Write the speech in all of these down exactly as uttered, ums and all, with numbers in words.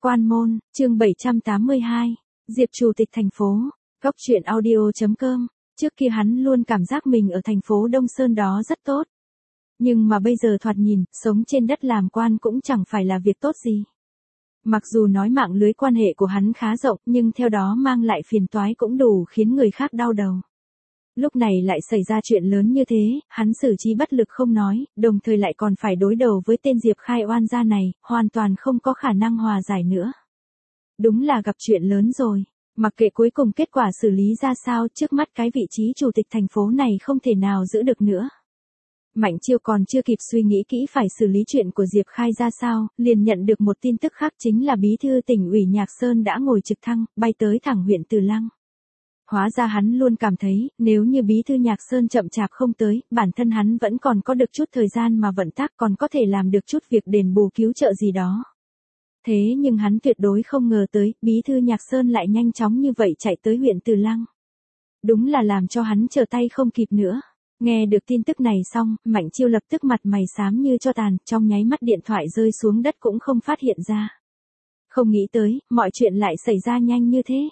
Quan môn, chương bảy trăm tám mươi hai, Diệp chủ tịch thành phố, góc truyện audio.com, trước kia hắn luôn cảm giác mình ở thành phố Đông Sơn đó rất tốt. Nhưng mà bây giờ thoạt nhìn, sống trên đất làm quan cũng chẳng phải là việc tốt gì. Mặc dù nói mạng lưới quan hệ của hắn khá rộng nhưng theo đó mang lại phiền toái cũng đủ khiến người khác đau đầu. Lúc này lại xảy ra chuyện lớn như thế, hắn xử trí bất lực không nói, đồng thời lại còn phải đối đầu với tên Diệp Khai oan gia này, hoàn toàn không có khả năng hòa giải nữa. Đúng là gặp chuyện lớn rồi, mặc kệ cuối cùng kết quả xử lý ra sao, trước mắt cái vị trí chủ tịch thành phố này không thể nào giữ được nữa. Mạnh Chiêu còn chưa kịp suy nghĩ kỹ phải xử lý chuyện của Diệp Khai ra sao, liền nhận được một tin tức khác, chính là bí thư tỉnh ủy Nhạc Sơn đã ngồi trực thăng, bay tới thẳng huyện Từ Lăng. Hóa ra hắn luôn cảm thấy, nếu như bí thư Nhạc Sơn chậm chạp không tới, bản thân hắn vẫn còn có được chút thời gian mà vận tác, còn có thể làm được chút việc đền bù cứu trợ gì đó. Thế nhưng hắn tuyệt đối không ngờ tới, bí thư Nhạc Sơn lại nhanh chóng như vậy chạy tới huyện Từ Lăng. Đúng là làm cho hắn trở tay không kịp nữa. Nghe được tin tức này xong, Mạnh Chiêu lập tức mặt mày xám như tro tàn, trong nháy mắt điện thoại rơi xuống đất cũng không phát hiện ra. Không nghĩ tới, mọi chuyện lại xảy ra nhanh như thế.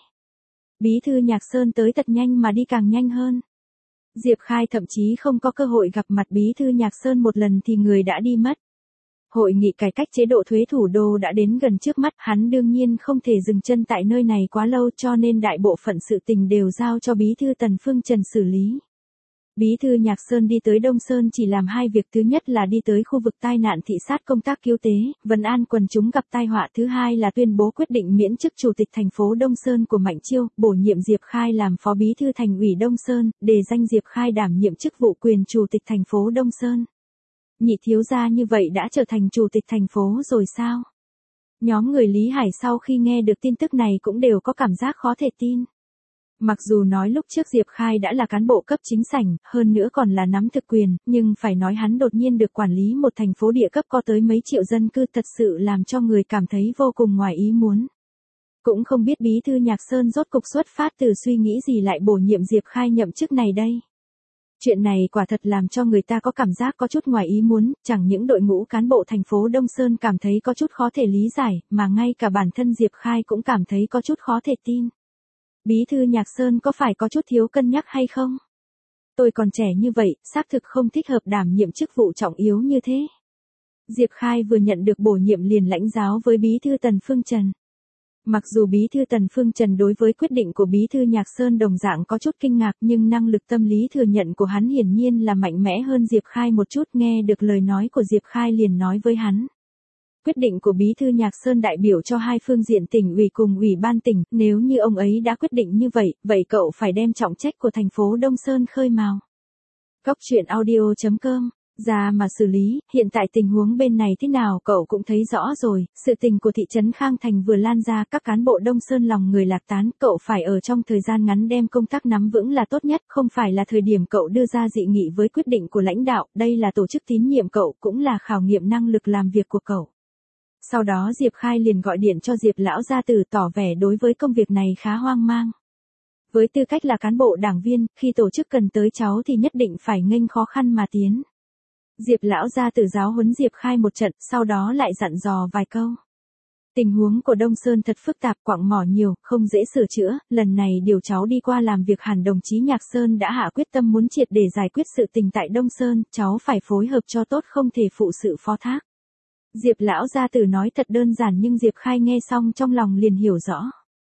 Bí thư Nhạc Sơn tới thật nhanh mà đi càng nhanh hơn. Diệp Khai thậm chí không có cơ hội gặp mặt bí thư Nhạc Sơn một lần thì người đã đi mất. Hội nghị cải cách chế độ thuế thủ đô đã đến gần trước mắt, hắn đương nhiên không thể dừng chân tại nơi này quá lâu, cho nên đại bộ phận sự tình đều giao cho bí thư Tần Phương Trần xử lý. Bí thư Nhạc Sơn đi tới Đông Sơn chỉ làm hai việc, thứ nhất là đi tới khu vực tai nạn thị sát công tác cứu tế, vấn an quần chúng gặp tai họa, thứ hai là tuyên bố quyết định miễn chức chủ tịch thành phố Đông Sơn của Mạnh Chiêu, bổ nhiệm Diệp Khai làm phó bí thư thành ủy Đông Sơn, đề danh Diệp Khai đảm nhiệm chức vụ quyền chủ tịch thành phố Đông Sơn. Nhị thiếu gia như vậy đã trở thành chủ tịch thành phố rồi sao? Nhóm người Lý Hải sau khi nghe được tin tức này cũng đều có cảm giác khó thể tin. Mặc dù nói lúc trước Diệp Khai đã là cán bộ cấp chính sảnh, hơn nữa còn là nắm thực quyền, nhưng phải nói hắn đột nhiên được quản lý một thành phố địa cấp có tới mấy triệu dân cư thật sự làm cho người cảm thấy vô cùng ngoài ý muốn. Cũng không biết bí thư Nhạc Sơn rốt cục xuất phát từ suy nghĩ gì lại bổ nhiệm Diệp Khai nhậm chức này đây. Chuyện này quả thật làm cho người ta có cảm giác có chút ngoài ý muốn, chẳng những đội ngũ cán bộ thành phố Đông Sơn cảm thấy có chút khó thể lý giải, mà ngay cả bản thân Diệp Khai cũng cảm thấy có chút khó thể tin. Bí thư Nhạc Sơn có phải có chút thiếu cân nhắc hay không? Tôi còn trẻ như vậy, xác thực không thích hợp đảm nhiệm chức vụ trọng yếu như thế. Diệp Khai vừa nhận được bổ nhiệm liền lãnh giáo với bí thư Tần Phương Trần. Mặc dù bí thư Tần Phương Trần đối với quyết định của bí thư Nhạc Sơn đồng dạng có chút kinh ngạc, nhưng năng lực tâm lý thừa nhận của hắn hiển nhiên là mạnh mẽ hơn Diệp Khai một chút. Nghe được lời nói của Diệp Khai liền nói với hắn. Quyết định của bí thư Nhạc Sơn đại biểu cho hai phương diện tỉnh ủy cùng ủy ban tỉnh, nếu như ông ấy đã quyết định như vậy, vậy cậu phải đem trọng trách của thành phố Đông Sơn khơi mào. Góc truyện audio.com, ra mà xử lý, hiện tại tình huống bên này thế nào cậu cũng thấy rõ rồi, sự tình của thị trấn Khang Thành vừa lan ra, các cán bộ Đông Sơn lòng người lạc tán, cậu phải ở trong thời gian ngắn đem công tác nắm vững là tốt nhất, không phải là thời điểm cậu đưa ra dị nghị với quyết định của lãnh đạo, đây là tổ chức tín nhiệm cậu, cũng là khảo nghiệm năng lực làm việc của cậu. Sau đó Diệp Khai liền gọi điện cho Diệp lão gia tử tỏ vẻ đối với công việc này khá hoang mang. Với tư cách là cán bộ đảng viên, khi tổ chức cần tới cháu thì nhất định phải nghênh khó khăn mà tiến. Diệp lão gia tử giáo huấn Diệp Khai một trận, sau đó lại dặn dò vài câu. Tình huống của Đông Sơn thật phức tạp, quặng mỏ nhiều, không dễ sửa chữa, lần này điều cháu đi qua làm việc hẳn đồng chí Nhạc Sơn đã hạ quyết tâm muốn triệt để giải quyết sự tình tại Đông Sơn, cháu phải phối hợp cho tốt, không thể phụ sự phó thác. Diệp lão gia tử nói thật đơn giản nhưng Diệp Khai nghe xong trong lòng liền hiểu rõ.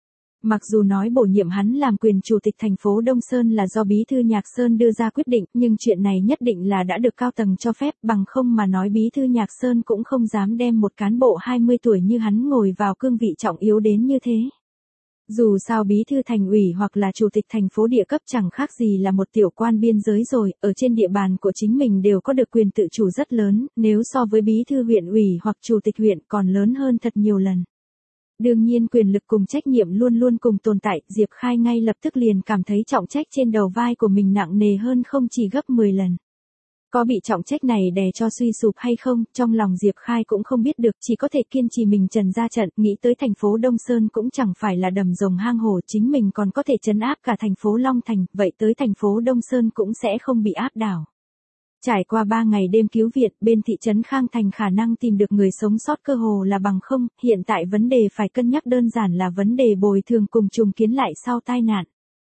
Mặc dù nói bổ nhiệm hắn làm quyền chủ tịch thành phố Đông Sơn là do bí thư Nhạc Sơn đưa ra quyết định, nhưng chuyện này nhất định là đã được cao tầng cho phép, bằng không mà nói bí thư Nhạc Sơn cũng không dám đem một cán bộ hai mươi tuổi như hắn ngồi vào cương vị trọng yếu đến như thế. Dù sao bí thư thành ủy hoặc là chủ tịch thành phố địa cấp chẳng khác gì là một tiểu quan biên giới rồi, ở trên địa bàn của chính mình đều có được quyền tự chủ rất lớn, nếu so với bí thư huyện ủy hoặc chủ tịch huyện còn lớn hơn thật nhiều lần. Đương nhiên quyền lực cùng trách nhiệm luôn luôn cùng tồn tại, Diệp Khai ngay lập tức liền cảm thấy trọng trách trên đầu vai của mình nặng nề hơn không chỉ gấp mười lần. Có bị trọng trách này đè cho suy sụp hay không, trong lòng Diệp Khai cũng không biết được, chỉ có thể kiên trì mình trần ra trận, nghĩ tới thành phố Đông Sơn cũng chẳng phải là đầm rồng hang hổ, chính mình còn có thể trấn áp cả thành phố Long Thành, vậy tới thành phố Đông Sơn cũng sẽ không bị áp đảo. Trải qua ba ngày đêm cứu viện, bên thị trấn Khang Thành khả năng tìm được người sống sót cơ hồ là bằng không, hiện tại vấn đề phải cân nhắc đơn giản là vấn đề bồi thường cùng trùng kiến lại sau tai nạn.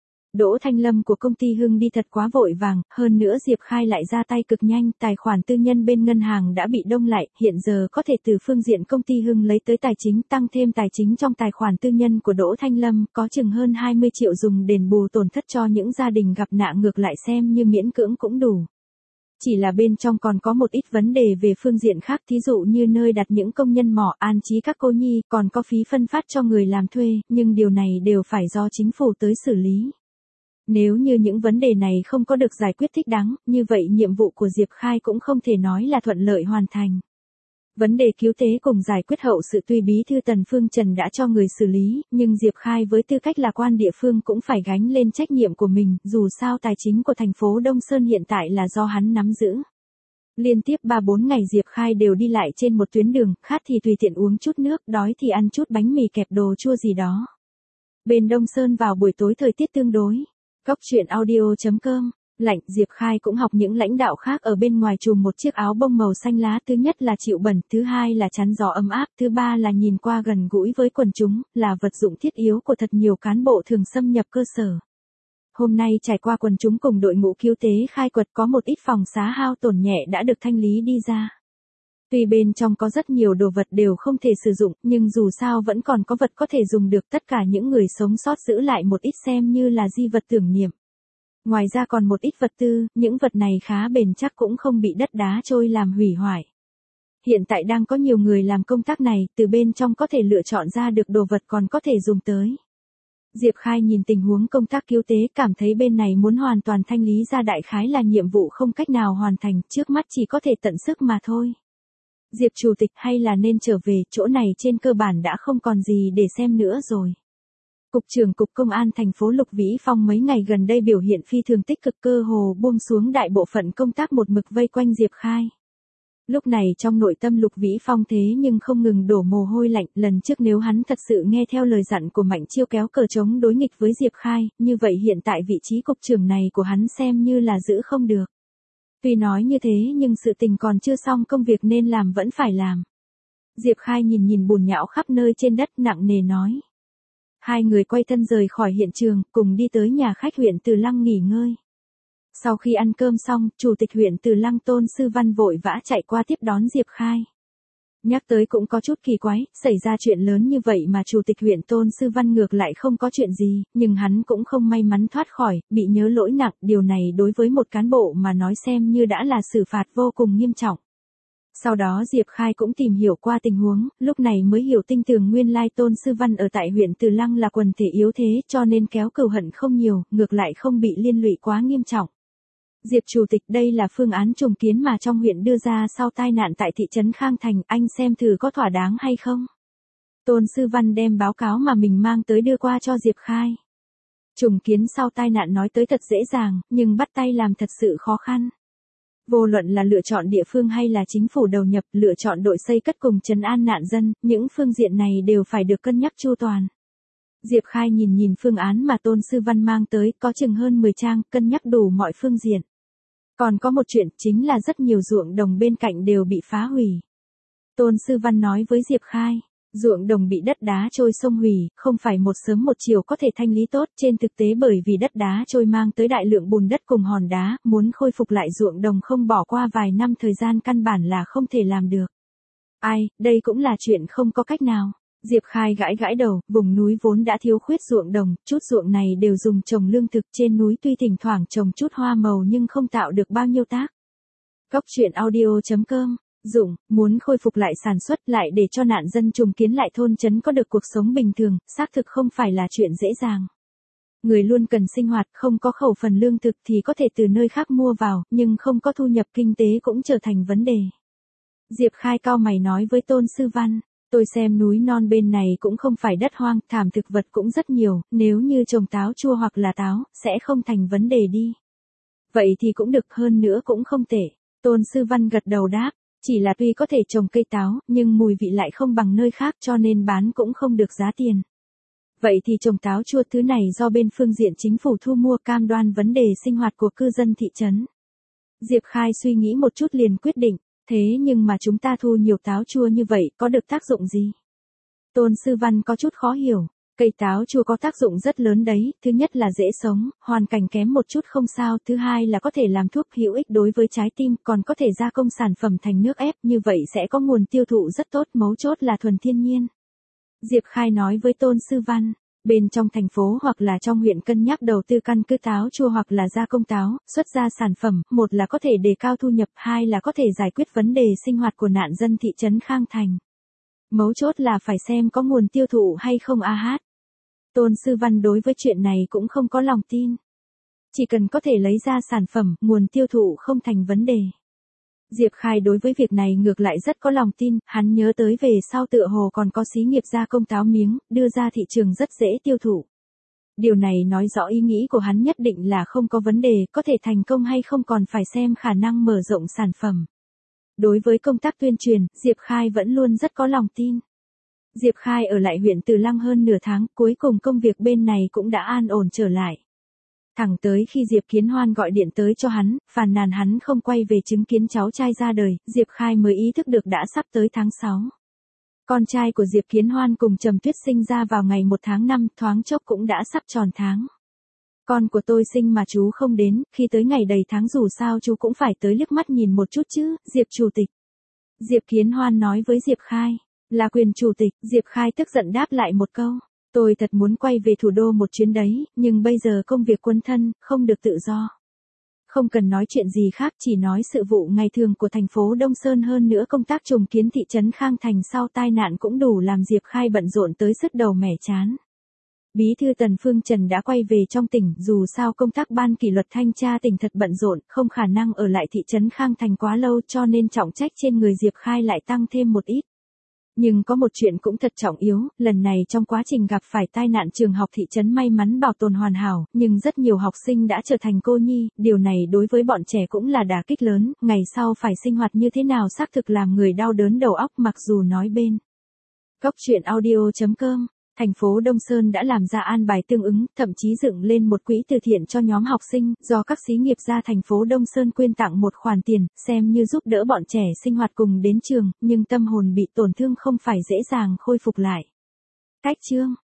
Đỗ Thanh Lâm của công ty Hưng đi thật quá vội vàng, hơn nữa Diệp Khai lại ra tay cực nhanh, tài khoản tư nhân bên ngân hàng đã bị đông lại, hiện giờ có thể từ phương diện công ty Hưng lấy tới tài chính tăng thêm tài chính trong tài khoản tư nhân của Đỗ Thanh Lâm, có chừng hơn hai mươi triệu dùng đền bù tổn thất cho những gia đình gặp nạn ngược lại xem như miễn cưỡng cũng đủ. Chỉ là bên trong còn có một ít vấn đề về phương diện khác, thí dụ như nơi đặt những công nhân mỏ, an trí các cô nhi, còn có phí phân phát cho người làm thuê, nhưng điều này đều phải do chính phủ tới xử lý. Nếu như những vấn đề này không có được giải quyết thích đáng, như vậy nhiệm vụ của Diệp Khai cũng không thể nói là thuận lợi hoàn thành. Vấn đề cứu tế cùng giải quyết hậu sự tuy bí thư Tần Phương Trần đã cho người xử lý, nhưng Diệp Khai với tư cách là quan địa phương cũng phải gánh lên trách nhiệm của mình, dù sao tài chính của thành phố Đông Sơn hiện tại là do hắn nắm giữ. Liên tiếp ba bốn ngày Diệp Khai đều đi lại trên một tuyến đường, khát thì tùy tiện uống chút nước, đói thì ăn chút bánh mì kẹp đồ chua gì đó. Bên Đông Sơn vào buổi tối thời tiết tương đối. Góc truyện audio chấm com, lạnh, Diệp Khai cũng học những lãnh đạo khác ở bên ngoài trùm một chiếc áo bông màu xanh lá, thứ nhất là chịu bẩn, thứ hai là chắn gió ấm áp, thứ ba là nhìn qua gần gũi với quần chúng, là vật dụng thiết yếu của thật nhiều cán bộ thường xâm nhập cơ sở. Hôm nay trải qua quần chúng cùng đội ngũ cứu tế khai quật có một ít phòng xá hao tổn nhẹ đã được thanh lý đi ra. Tuy bên trong có rất nhiều đồ vật đều không thể sử dụng, nhưng dù sao vẫn còn có vật có thể dùng được, tất cả những người sống sót giữ lại một ít xem như là di vật tưởng niệm. Ngoài ra còn một ít vật tư, những vật này khá bền chắc cũng không bị đất đá trôi làm hủy hoại. Hiện tại đang có nhiều người làm công tác này, từ bên trong có thể lựa chọn ra được đồ vật còn có thể dùng tới. Diệp Khai nhìn tình huống công tác cứu tế cảm thấy bên này muốn hoàn toàn thanh lý ra đại khái là nhiệm vụ không cách nào hoàn thành, trước mắt chỉ có thể tận sức mà thôi. Diệp Chủ tịch hay là nên trở về, chỗ này trên cơ bản đã không còn gì để xem nữa rồi. Cục trưởng Cục Công an thành phố Lục Vĩ Phong mấy ngày gần đây biểu hiện phi thường tích cực, cơ hồ buông xuống đại bộ phận công tác một mực vây quanh Diệp Khai. Lúc này trong nội tâm Lục Vĩ Phong thế nhưng không ngừng đổ mồ hôi lạnh, lần trước nếu hắn thật sự nghe theo lời dặn của Mạnh Chiêu kéo cờ chống đối nghịch với Diệp Khai, như vậy hiện tại vị trí cục trưởng này của hắn xem như là giữ không được. Tuy nói như thế nhưng sự tình còn chưa xong, công việc nên làm vẫn phải làm. Diệp Khai nhìn nhìn bùn nhão khắp nơi trên đất nặng nề nói. Hai người quay thân rời khỏi hiện trường, cùng đi tới nhà khách huyện Từ Lăng nghỉ ngơi. Sau khi ăn cơm xong, Chủ tịch huyện Từ Lăng Tôn Sư Văn vội vã chạy qua tiếp đón Diệp Khai. Nhắc tới cũng có chút kỳ quái, xảy ra chuyện lớn như vậy mà Chủ tịch huyện Tôn Sư Văn ngược lại không có chuyện gì, nhưng hắn cũng không may mắn thoát khỏi, bị nhớ lỗi nặng, điều này đối với một cán bộ mà nói xem như đã là xử phạt vô cùng nghiêm trọng. Sau đó Diệp Khai cũng tìm hiểu qua tình huống, lúc này mới hiểu tinh tường nguyên lai Tôn Sư Văn ở tại huyện Từ Lăng là quần thể yếu thế cho nên kéo cừu hận không nhiều, ngược lại không bị liên lụy quá nghiêm trọng. Diệp Chủ tịch, đây là phương án trùng kiến mà trong huyện đưa ra sau tai nạn tại thị trấn Khang Thành, anh xem thử có thỏa đáng hay không? Tôn Sư Văn đem báo cáo mà mình mang tới đưa qua cho Diệp Khai. Trùng kiến sau tai nạn nói tới thật dễ dàng, nhưng bắt tay làm thật sự khó khăn. Vô luận là lựa chọn địa phương hay là chính phủ đầu nhập, lựa chọn đội xây cất cùng trấn an nạn dân, những phương diện này đều phải được cân nhắc chu toàn. Diệp Khai nhìn nhìn phương án mà Tôn Sư Văn mang tới, có chừng hơn mười trang, cân nhắc đủ mọi phương diện. Còn có một chuyện chính là rất nhiều ruộng đồng bên cạnh đều bị phá hủy. Tôn Sư Văn nói với Diệp Khai, ruộng đồng bị đất đá trôi sông hủy, không phải một sớm một chiều có thể thanh lý tốt, trên thực tế bởi vì đất đá trôi mang tới đại lượng bùn đất cùng hòn đá, muốn khôi phục lại ruộng đồng không bỏ qua vài năm thời gian căn bản là không thể làm được. Ai, đây cũng là chuyện không có cách nào. Diệp Khai gãi gãi đầu, vùng núi vốn đã thiếu khuyết ruộng đồng, chút ruộng này đều dùng trồng lương thực, trên núi tuy thỉnh thoảng trồng chút hoa màu nhưng không tạo được bao nhiêu tác. Góc truyện audio chấm com, Dụng, muốn khôi phục lại sản xuất lại để cho nạn dân trùng kiến lại thôn trấn có được cuộc sống bình thường, xác thực không phải là chuyện dễ dàng. Người luôn cần sinh hoạt, không có khẩu phần lương thực thì có thể từ nơi khác mua vào, nhưng không có thu nhập kinh tế cũng trở thành vấn đề. Diệp Khai cau mày nói với Tôn Sư Văn. Tôi xem núi non bên này cũng không phải đất hoang, thảm thực vật cũng rất nhiều, nếu như trồng táo chua hoặc là táo, sẽ không thành vấn đề đi. Vậy thì cũng được, hơn nữa cũng không tệ. Tôn Sư Văn gật đầu đáp, chỉ là tuy có thể trồng cây táo, nhưng mùi vị lại không bằng nơi khác cho nên bán cũng không được giá tiền. Vậy thì trồng táo chua thứ này do bên phương diện chính phủ thu mua, cam đoan vấn đề sinh hoạt của cư dân thị trấn. Diệp Khai suy nghĩ một chút liền quyết định, thế nhưng mà chúng ta thu nhiều táo chua như vậy có được tác dụng gì? Tôn Sư Văn có chút khó hiểu, cây táo chua có tác dụng rất lớn đấy, thứ nhất là dễ sống, hoàn cảnh kém một chút không sao, thứ hai là có thể làm thuốc hữu ích đối với trái tim, còn có thể gia công sản phẩm thành nước ép, như vậy sẽ có nguồn tiêu thụ rất tốt, mấu chốt là thuần thiên nhiên. Diệp Khai nói với Tôn Sư Văn, bên trong thành phố hoặc là trong huyện cân nhắc đầu tư căn cứ táo chua hoặc là gia công táo, xuất ra sản phẩm, một là có thể đề cao thu nhập, hai là có thể giải quyết vấn đề sinh hoạt của nạn dân thị trấn Khang Thành. Mấu chốt là phải xem có nguồn tiêu thụ hay không a hát. Tôn Sư Văn đối với chuyện này cũng không có lòng tin. Chỉ cần có thể lấy ra sản phẩm, nguồn tiêu thụ không thành vấn đề. Diệp Khai đối với việc này ngược lại rất có lòng tin, hắn nhớ tới về sau tựa hồ còn có xí nghiệp gia công táo miếng, đưa ra thị trường rất dễ tiêu thụ. Điều này nói rõ ý nghĩ của hắn nhất định là không có vấn đề, có thể thành công hay không còn phải xem khả năng mở rộng sản phẩm. Đối với công tác tuyên truyền, Diệp Khai vẫn luôn rất có lòng tin. Diệp Khai ở lại huyện Từ Lăng hơn nửa tháng, cuối cùng công việc bên này cũng đã an ổn trở lại. Thẳng tới khi Diệp Kiến Hoan gọi điện tới cho hắn, phàn nàn hắn không quay về chứng kiến cháu trai ra đời, Diệp Khai mới ý thức được đã sắp tới tháng sáu. Con trai của Diệp Kiến Hoan cùng Trầm Tuyết sinh ra vào ngày một tháng năm, thoáng chốc cũng đã sắp tròn tháng. Con của tôi sinh mà chú không đến, khi tới ngày đầy tháng dù sao chú cũng phải tới liếc mắt nhìn một chút chứ, Diệp Chủ tịch. Diệp Kiến Hoan nói với Diệp Khai, là quyền chủ tịch, Diệp Khai tức giận đáp lại một câu. Tôi thật muốn quay về thủ đô một chuyến đấy, nhưng bây giờ công việc quân thân, không được tự do. Không cần nói chuyện gì khác, chỉ nói sự vụ ngày thường của thành phố Đông Sơn, hơn nữa công tác trùng kiến thị trấn Khang Thành sau tai nạn cũng đủ làm Diệp Khai bận rộn tới sứt đầu mẻ chán. Bí thư Tần Phương Trần đã quay về trong tỉnh, dù sao công tác ban kỷ luật thanh tra tỉnh thật bận rộn, không khả năng ở lại thị trấn Khang Thành quá lâu, cho nên trọng trách trên người Diệp Khai lại tăng thêm một ít. Nhưng có một chuyện cũng thật trọng yếu, lần này trong quá trình gặp phải tai nạn trường học thị trấn may mắn bảo tồn hoàn hảo, nhưng rất nhiều học sinh đã trở thành cô nhi, điều này đối với bọn trẻ cũng là đả kích lớn, ngày sau phải sinh hoạt như thế nào xác thực làm người đau đớn đầu óc. Mặc dù nói bên góc chuyện audio chấm com, thành phố Đông Sơn đã làm ra an bài tương ứng, thậm chí dựng lên một quỹ từ thiện cho nhóm học sinh, do các xí nghiệp gia thành phố Đông Sơn quyên tặng một khoản tiền, xem như giúp đỡ bọn trẻ sinh hoạt cùng đến trường, nhưng tâm hồn bị tổn thương không phải dễ dàng khôi phục lại. Cách chương